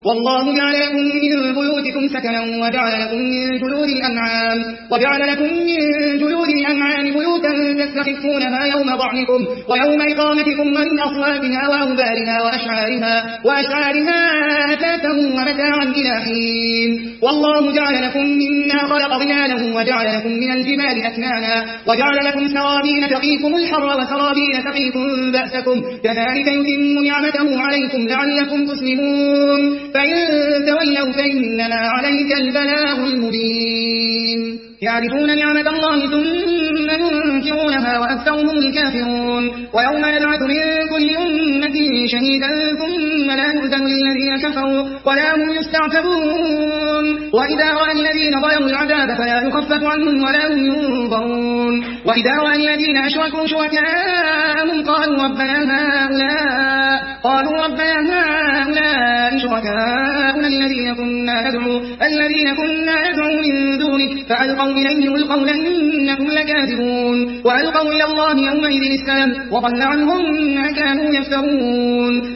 والله جعل لكم من بيوتكم سكنا وجعل لكم من جلود الأنعام بيوتا تستخفونها يوم ضعنكم ويوم إقامتكم ومن أصواتها وأوبارها وأشعارها أثاثا ومتاعا إلى حين. والله جعل لكم مما خلق ظلالا وجعل لكم من الجبال أكنانا وجعل لكم سرابيل تقيكم الحر وسرابيل تقيكم بأسكم كذلك يتم نعمته عليكم لعلكم تسلمون. فإن تولوا فإنما عليك البلاغ المبين. يعرفون نعمة الله ثم ينكرونها وأكثرهم الكافرون. ويوم نبعث من كل أمة شهيدا ثم لا يؤذن للذين كفروا ولا هم يستعتبون. وإذا رأى الذين ظلموا العذاب فلا يخفف عنهم ولا هم ينظرون. وإذا رأى الذين أشركوا شركاءهم قالوا ربنا هؤلاء شركاؤنا الذين كنا ندعو من دونه فألقوا إليهم القول إنكم لكاذبون. وألقوا إلى الله يومئذ السلام وضل عنهم ما كانوا يفترون.